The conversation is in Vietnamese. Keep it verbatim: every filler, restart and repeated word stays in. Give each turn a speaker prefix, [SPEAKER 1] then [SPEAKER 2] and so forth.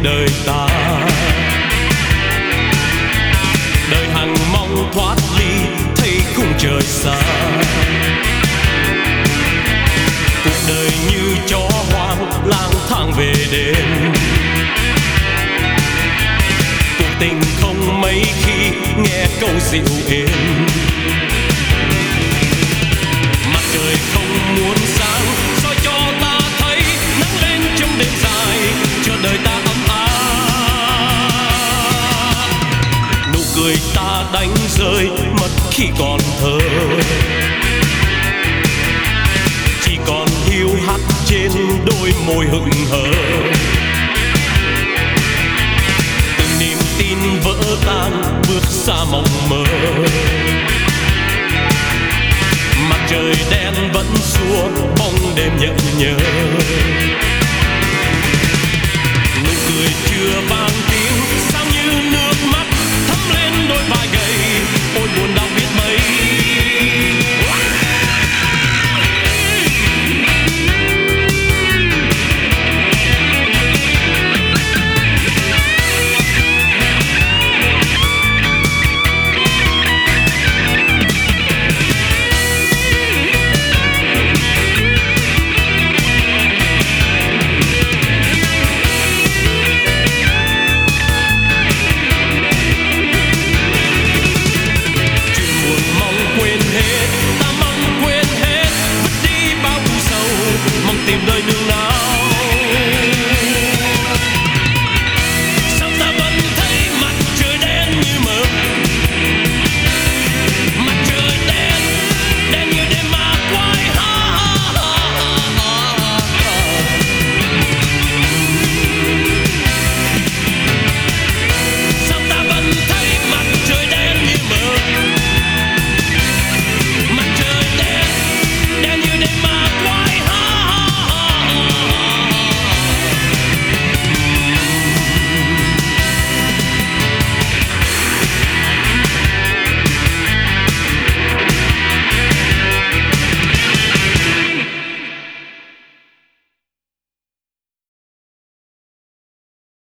[SPEAKER 1] đời ta. Đời hằng mong thoát ly thấy khung trời xa. Cuộc đời như chó hoang lang thang về đêm. Cuộc tình không mấy khi nghe câu dịu êm. Mặt trời không muốn sáng soi cho ta thấy nắng lên trong đêm dài cho đời ta ấm áp. Nụ cười ta đánh rơi mất khi còn thơ, chỉ còn hiu hắt trên đôi môi hững hờ. Từng niềm tin vỡ tan bước xa mộng mơ. Mặt trời đen vẫn xua bóng đêm nhẫn nhơ. Nụ cười chưa vang